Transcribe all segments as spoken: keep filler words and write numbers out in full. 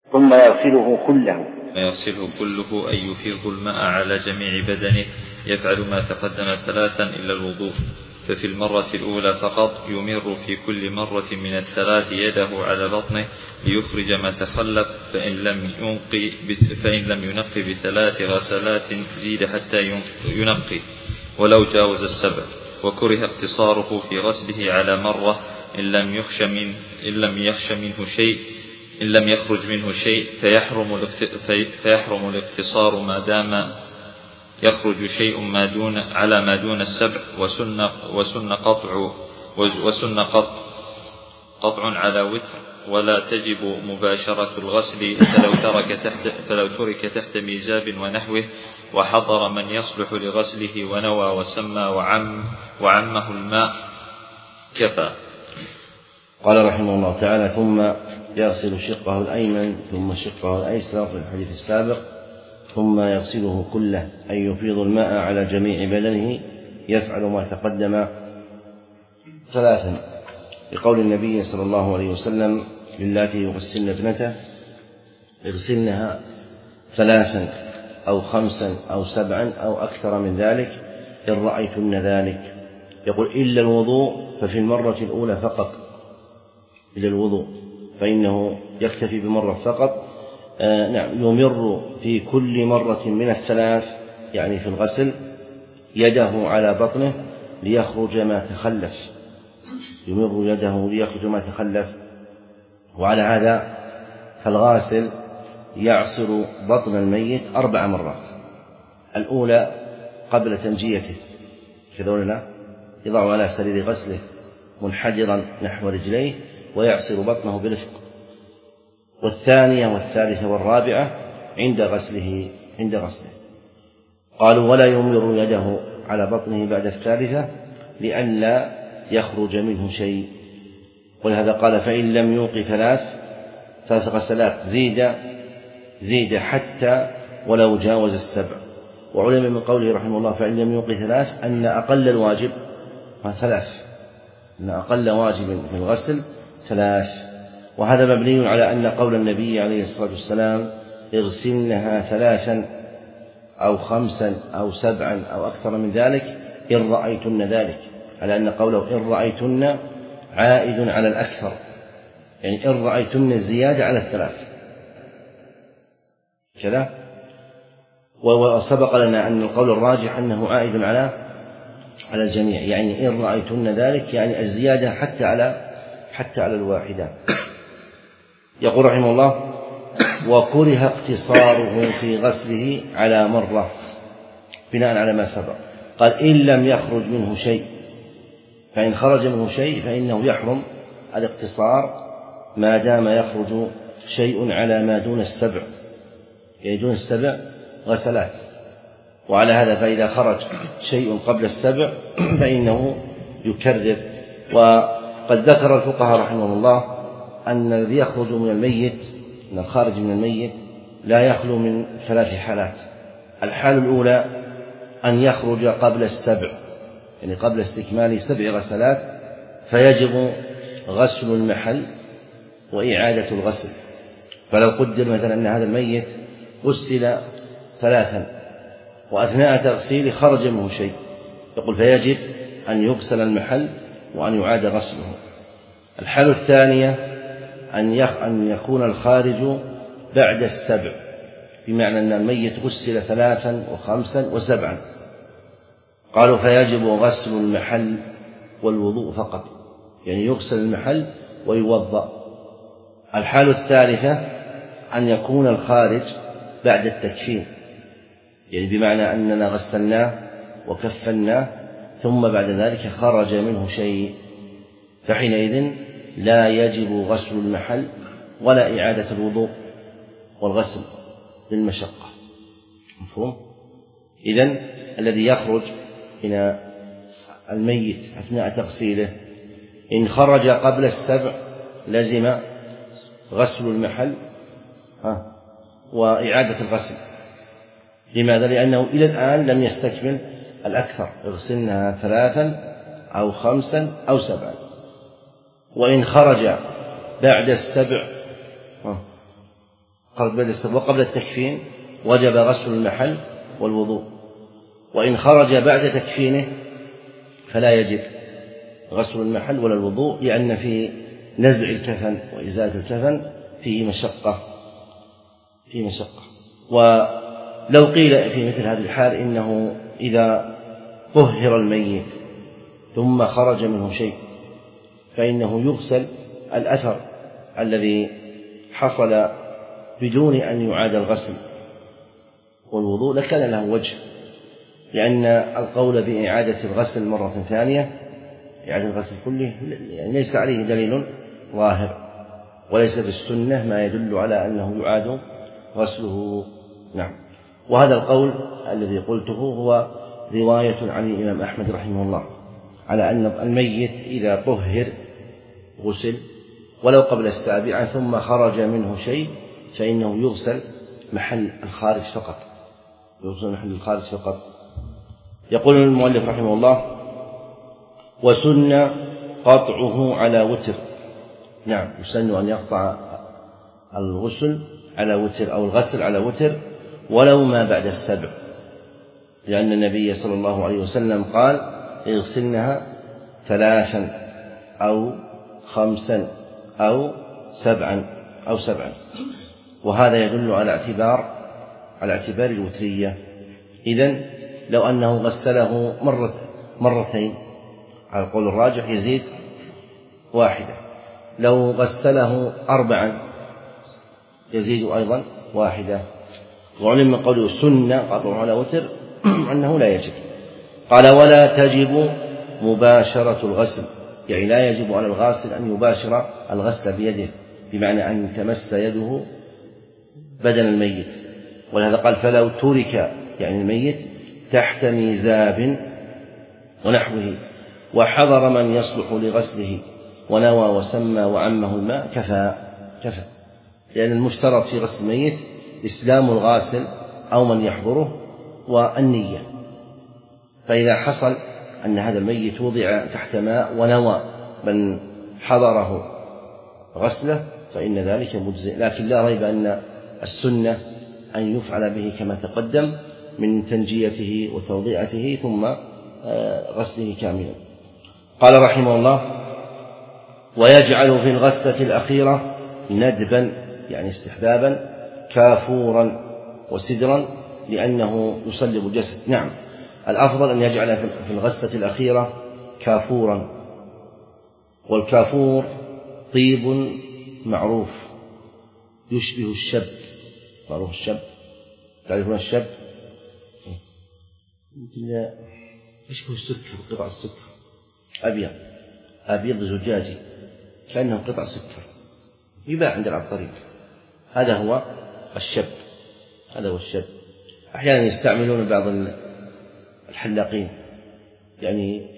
ثم يغسله كله يغسله كله أي يفيض الماء على جميع بدنه، يفعل ما تقدم ثلاثا إلا الوضوء. ففي المرة الأولى فقط يمر في كل مرة من الثلاث يده على بطنه ليخرج ما تخلف، فإن لم ينقي فإن لم ينقي بثلاث غسلات زيد حتى ينقي ولو جاوز السبع. وكره اقتصاره في غسله على مرة إن لم يخش من إن لم يخش منه شيء إن لم يخرج منه شيء فيحرم فيحرم الاقتصار ما دام يخرج شيء ما دون على ما دون السبع. وسن وسن قطع وسن قطع قطع على وتر، ولا تجب مباشرة الغسل فلو ترك تحت فلو ترك تحت ميزاب ونحوه وحضر من يصلح لغسله ونوى وسمى وعم وعمه الماء كفى. قال رحمه الله تعالى: ثم يغسل شقه الأيمن ثم شقه الأيسر في الحديث السابق، ثم يغسله كله أي يفيض الماء على جميع بدنه، يفعل ما تقدم ثلاثا، بقول النبي صلى الله عليه وسلم للاتي يغسلن ابنته: اغسلنها ثلاثا أو خمسا أو سبعا أو أكثر من ذلك إن رأيتن ذلك. يقول: إلا الوضوء ففي المرة الأولى فقط، إلا الوضوء فإنه يكتفي بمرة فقط. آه نعم يمر في كل مرة من الثلاث يعني في الغسل يده على بطنه ليخرج ما تخلف، يمر يده ليخرج ما تخلف. وعلى هذا فالغاسل يعصر بطن الميت أربع مرات، الأولى قبل تنجيته كذا ولا لا، يضع على سرير غسله منحدرا نحو رجليه ويعصر بطنه برفق، والثانية والثالثة والرابعة عند غسله عند غسله قالوا: ولا يمر يده على بطنه بعد الثالثة لئلا يخرج منه شيء، ولهذا قال: فإن لم ينق ثلاث ثلاث غسلات زيد زيد حتى ولو جاوز السبع. وعلم من قوله رحمه الله: فإن لم ينق ثلاث أن أقل الواجب ثلاث، أن أقل واجب في الغسل ثلاث. وهذا مبني على أن قول النبي عليه الصلاة والسلام: اغسلنها ثلاثا أو خمسا أو سبعا أو أكثر من ذلك إن رأيتن ذلك، على أن قوله إن رأيتن عائد على الأكثر، يعني إن رأيتن الزيادة على الثلاث كذا. وسبق لنا أن القول الراجح أنه عائد على على الجميع، يعني إن رأيتن ذلك يعني الزيادة حتى على حتى على الواحدة. يقول رحمه الله: وكره اقتصاره في غسله على مرة بناء على ما سبق. قال: إن لم يخرج منه شيء، فإن خرج منه شيء فإنه يحرم الاقتصار ما دام يخرج شيء على ما دون السبع، يعني دون السبع غسلات. وعلى هذا فإذا خرج شيء قبل السبع فإنه يكرر. وقد ذكر الفقهاء رحمه الله أن الذي يخرج من الميت، أن الخارج من الميت لا يخلو من ثلاث حالات. الحال الأولى أن يخرج قبل السبع، يعني قبل استكمال سبع غسلات، فيجب غسل المحل وإعادة الغسل. فلو قدر مثلا أن هذا الميت غسل ثلاثا وأثناء تغسيله خرج منه شيء، يقول فيجب أن يغسل المحل وأن يعاد غسله. الحالة الثانية أن يكون الخارج بعد السبع، بمعنى أن الميت غسل ثلاثا وخمسا وسبعا، قالوا فيجب غسل المحل والوضوء فقط، يعني يغسل المحل ويوضأ. الحالة الثالثة أن يكون الخارج بعد التكفين، يعني بمعنى أننا غسلناه وكفناه ثم بعد ذلك خرج منه شيء، فحينئذ لا يجب غسل المحل ولا إعادة الوضوء والغسل للمشقة. مفهوم؟ إذن الذي يخرج من الميت أثناء تغسيله إن خرج قبل السبع لزم غسل المحل وإعادة الغسل. لماذا؟ لأنه إلى الآن لم يستكمل الأكثر، اغسلنها ثلاثا أو خمسا أو سبعا. وإن خرج بعد السبع خرج بعد السبع وقبل التكفين وجب غسل المحل والوضوء، وإن خرج بعد تكفينه فلا يجب غسل المحل ولا الوضوء، لأن في نزع الكفن وإزالة الكفن فيه مشقة فيه مشقة. ولو قيل في مثل هذه الحال إنه إذا طهر الميت ثم خرج منه شيء فإنه يغسل الأثر الذي حصل بدون أن يعاد الغسل والوضوء لكان له وجه، لأن القول بإعادة الغسل مرة ثانية إعادة الغسل كله يعني ليس عليه دليل ظاهر، وليس بالسنة ما يدل على أنه يعاد غسله. نعم. وهذا القول الذي قلته هو رواية عن الإمام أحمد رحمه الله على أن الميت إذا طهر غسل ولو قبل السابعة ثم خرج منه شيء فإنه يغسل محل الخارج فقط يغسل محل الخارج فقط. يقول المؤلف رحمه الله: وسن قطعه على وتر. نعم، يسن أن يقطع الغسل على وتر أو الغسل على وتر ولو ما بعد السبع، لأن النبي صلى الله عليه وسلم قال: اغسلنها ثلاثا أو خمسا أو سبعا أو سبعا. وهذا يدل على اعتبار على اعتبار الوترية. إذن لو أنه غسله مرة مرتين على القول الراجح يزيد واحدة، لو غسله أربعا يزيد أيضا واحدة. وعلم من قوله سنة قطعه على وتر أنه لا يجب. قال: ولا تجب مباشرة الغسل، يعني لا يجب على الغاسل أن يباشر الغسل بيده، بمعنى أن تمس يده بدن الميت. ولهذا قال: فلو ترك يعني الميت تحت ميزاب ونحوه وحضر من يصلح لغسله ونوى وسمى وعمه الماء كفى كفى لأن المشترط في غسل الميت إسلام الغاسل أو من يحضره والنية. فإذا حصل أن هذا الميت وضع تحت ماء ونوى من حضره غسله فإن ذلك مجزئ، لكن لا ريب أن السنة أن يفعل به كما تقدم من تنجيته وتوضيعته ثم غسله كاملا. قال رحمه الله: ويجعل في الغسلة الأخيرة ندبا يعني استحبابا كافورا وسدرا لأنه يصلب الجسد. نعم، الأفضل أن يجعل في الغسلة الأخيرة كافورا، والكافور طيب معروف يشبه الشب. معروف الشب، تعرفون الشب؟ يشبه السكر، قطع السكر أبيض أبيض زجاجي كأنه قطع سكر يباع عند العطارين. هذا هو الشب هذا هو الشب. أحيانا يستعملون بعض الحلاقين يعني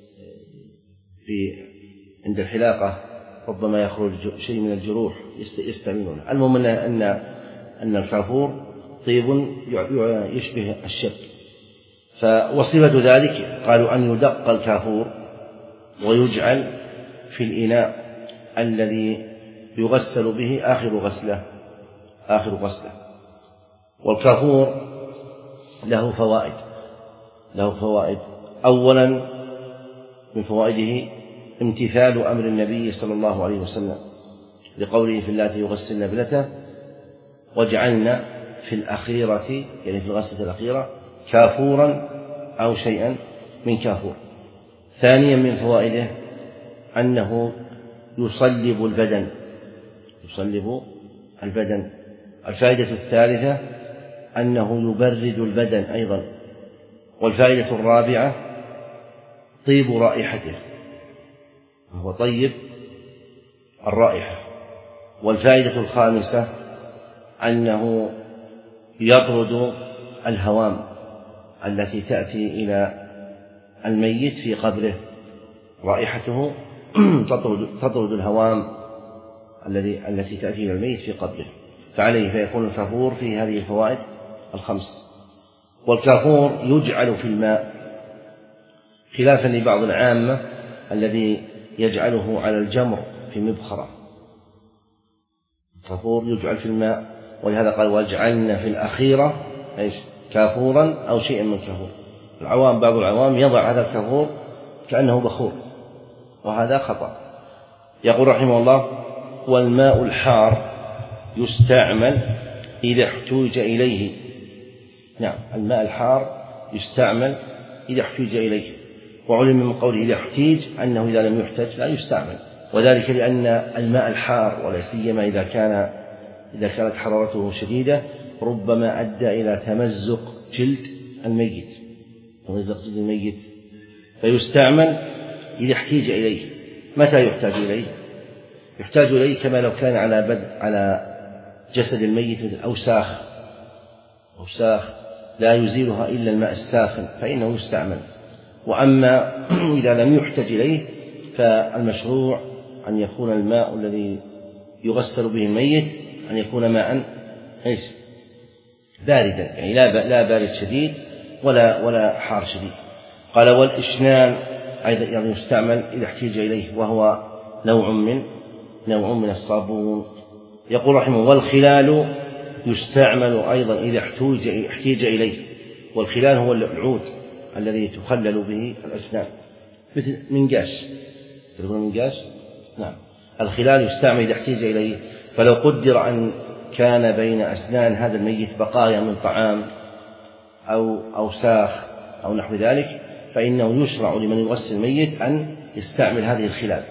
في عند الحلاقة ربما يخرج شيء من الجروح يستعملونه. المهم أن أن الكافور طيب يشبه الشب. فوصفة ذلك قالوا أن يدق الكافور ويجعل في الإناء الذي يغسل به آخر غسلة آخر غسلة. والكافور له فوائد له فوائد أولا من فوائده امتثال أمر النبي صلى الله عليه وسلم لقوله في اللاتي يغسلن ابنته وجعلنا في الأخيرة يعني في الغسلة الأخيرة كافورا أو شيئا من كافور. ثانيا من فوائده أنه يصلب البدن يصلب البدن. الفائدة الثالثة أنه يبرد البدن أيضا. والفائدة الرابعة طيب رائحته، وهو طيب الرائحة. والفائدة الخامسة أنه يطرد الهوام التي تأتي إلى الميت في قبره. رائحته تطرد, تطرد الهوام الذي التي تأتي إلى الميت في قبره. فعليه فيكون الكافور في هذه الفوائد الخمس. والكافور يجعل في الماء خلافا لبعض العامة الذي يجعله على الجمر في مبخرة. الكافور يجعل في الماء ولهذا قال واجعلنا في الأخيرة إيش كافورا أو شيئا من كافور. العوام بعض العوام يضع هذا الكافور كأنه بخور، وهذا خطأ. يقول رحمه الله والماء الحار يستعمل إذا احتوج إليه. نعم الماء الحار يستعمل إذا احتوج إليه، وعلم من قوله إذا احتيج أنه إذا لم يحتج لا يستعمل، وذلك لأن الماء الحار ولا سيما إذا كان إذا كانت حرارته شديدة ربما أدى إلى تمزق جلد الميت تمزق جلد الميت فيستعمل إذا احتيج إليه. متى يحتاج إليه؟ يحتاج إليه كما لو كان على بدء على جسد الميت مثل أوساخ أوساخ لا يزيلها إلا الماء الساخن فإنه يستعمل. وأما إذا لم يحتج إليه فالمشروع أن يكون الماء الذي يغسل به الميت أن يكون ماء إيش باردا، يعني لا لا بارد شديد ولا ولا حار شديد. قال والإشنان أيضا يعني يستعمل إذا احتيج إليه، وهو نوع من نوع من الصابون. يقول رحمه والخلال يستعمل أيضا إذا احتوج احتيج إليه، والخلال هو العود الذي تخلل به الأسنان مثل منقاش، تقول منقاش نعم. الخلال يستعمل إذا احتيج إليه، فلو قدر أن كان بين أسنان هذا الميت بقايا من طعام أو أوساخ أو نحو ذلك فإنه يشرع لمن يغسل الميت أن يستعمل هذه الخلال،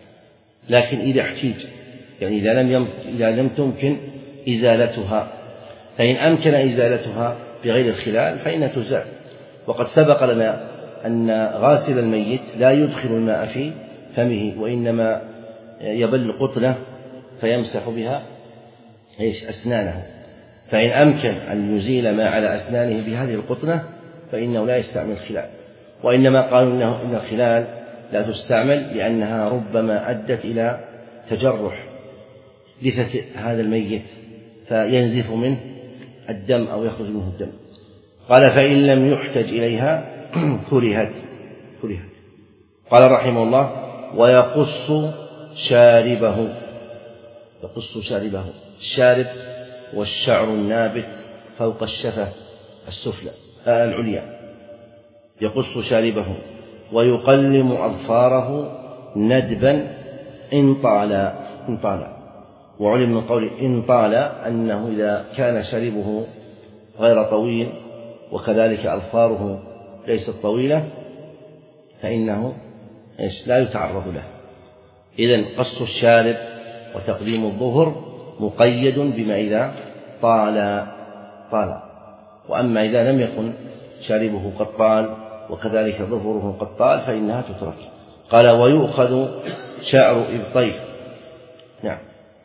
لكن إذا احتيج يعني إذا لم إذا لم تمكن إزالتها، فإن أمكن إزالتها بغير الخلال فإنها تزال. وقد سبق لنا أن غاسل الميت لا يدخل الماء في فمه وإنما يبل قطنة فيمسح بها إيش أسنانه، فإن أمكن أن يزيل ما على أسنانه بهذه القطنة فإنه لا يستعمل الخلال. وإنما قالوا إنه إن الخلال لا تستعمل لأنها ربما أدت إلى تجرح لثة هذا الميت فينزف منه الدم أو يخرج منه الدم. قال فإن لم يحتج إليها كرهت كرهت قال رحمه الله ويقص شاربه يقص شاربه. الشارب والشعر النابت فوق الشفة السفلى آه العليا. يقص شاربه ويقلم أظفاره ندبا إن طال إن طال وعلم من قول إن طال أنه إذا كان شاربه غير طويل وكذلك أظفاره ليست طويلة فإنه إيش لا يتعرض له. إذن قص الشارب وتقليم الظهر مقيد بما إذا طال طال وأما إذا لم يكن شاربه قد طال وكذلك ظهره قد طال فإنها تترك. قال ويؤخذ شعر إبطيه. نعم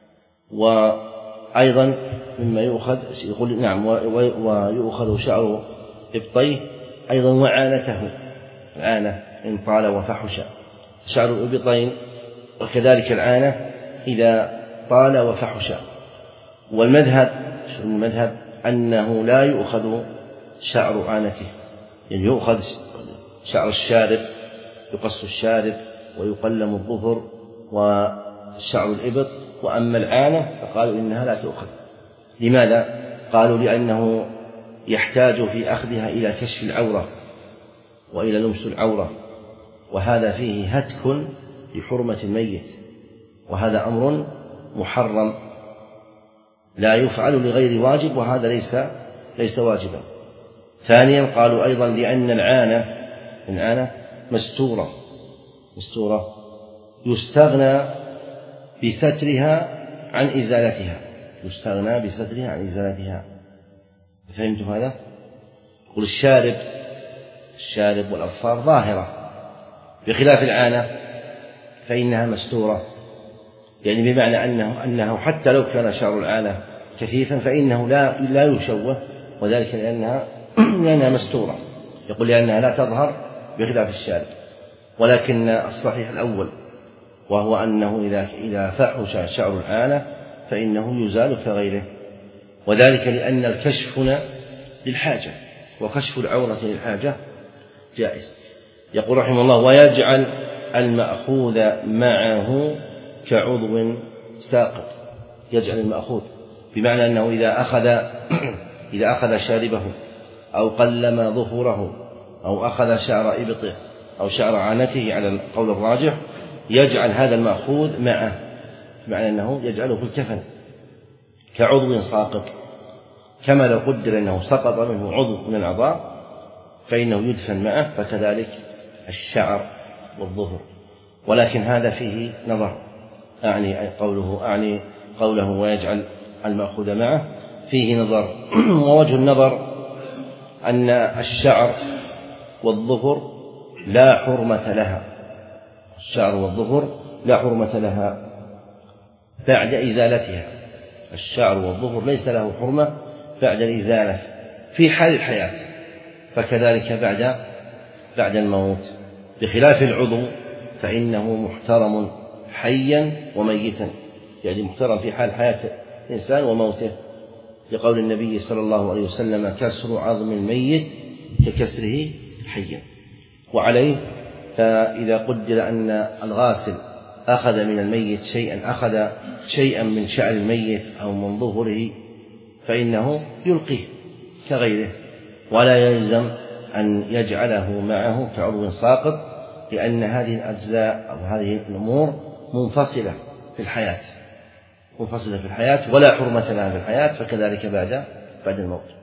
وأيضا مما يؤخذ يقول نعم ويؤخذ شعر إبطيه أيضا وعانته العانة إن طال وفحش شعر الإبطين وكذلك العانة إذا طال وفحش. والمذهب المذهب أنه لا يؤخذ شعر عانته، يعني يؤخذ شعر الشارب يقص الشارب ويقلم الظفر وشعر الإبط، وأما العانة فقالوا إنها لا تؤخذ. لماذا؟ قالوا لأنه يحتاج في أخذها إلى كشف العورة وإلى لمس العورة، وهذا فيه هتك لحرمة الميت، وهذا أمر محرم لا يفعل لغير واجب، وهذا ليس ليس واجبا. ثانيا قالوا أيضا لأن العانة العانة مستورة مستورة يستغنى بسترها عن إزالتها يستغنى بسترها عن إزالتها. فهمتم هذا؟ يقول الشارب الشارب والأظفار ظاهرة بخلاف العانة فإنها مستورة، يعني بمعنى أنه أنه حتى لو كان شعر العانة كثيفا فإنه لا لا يشوه، وذلك لأنها لأنها مستورة. يقول لأنها لا تظهر بخلاف الشارب. ولكن الصحيح الأول وهو أنه إذا إذا فحش شعر العانة فإنه يزال كغيره، وذلك لأن الكشف هنا للحاجة وكشف العورة للحاجة جائز. يقول رحمه الله ويجعل المأخوذ معه كعضو ساقط. يجعل المأخوذ بمعنى أنه إذا أخذ إذا أخذ شاربه أو قلم ظهوره أو أخذ شعر إبطه أو شعر عانته على القول الراجح يجعل هذا المأخوذ معه، بمعنى أنه يجعله في الكفن كعضو ساقط، كما لو قدر أنه سقط منه عضو من الأعضاء فإنه يدفن معه، فكذلك الشعر والظهر. ولكن هذا فيه نظر، أعني قوله أعني قوله ويجعل المأخوذ معه فيه نظر. ووجه النظر أن الشعر والظهر لا حرمة لها، الشعر والظهر لا حرمة لها بعد إزالتها، الشعر والظهر ليس له حرمة بعد الإزالة في حال الحياة، فكذلك بعد بعد الموت، بخلاف العضو فإنه محترم حيا وميتا، يعني محترم في حال حياة الإنسان وموته، لقول النبي صلى الله عليه وسلم كسر عظم الميت ككسره حيا. وعليه فإذا قدر أن الغاسل أخذ من الميت شيئا أخذ شيئا من شعر الميت أو من ظهره فإنه يلقيه كغيره، ولا يلزم أن يجعله معه كعضو ساقط، لأن هذه الأجزاء أو هذه الأمور منفصلة في الحياة منفصلة في الحياة ولا حرمة لها في الحياة، فكذلك بعد بعد الموت.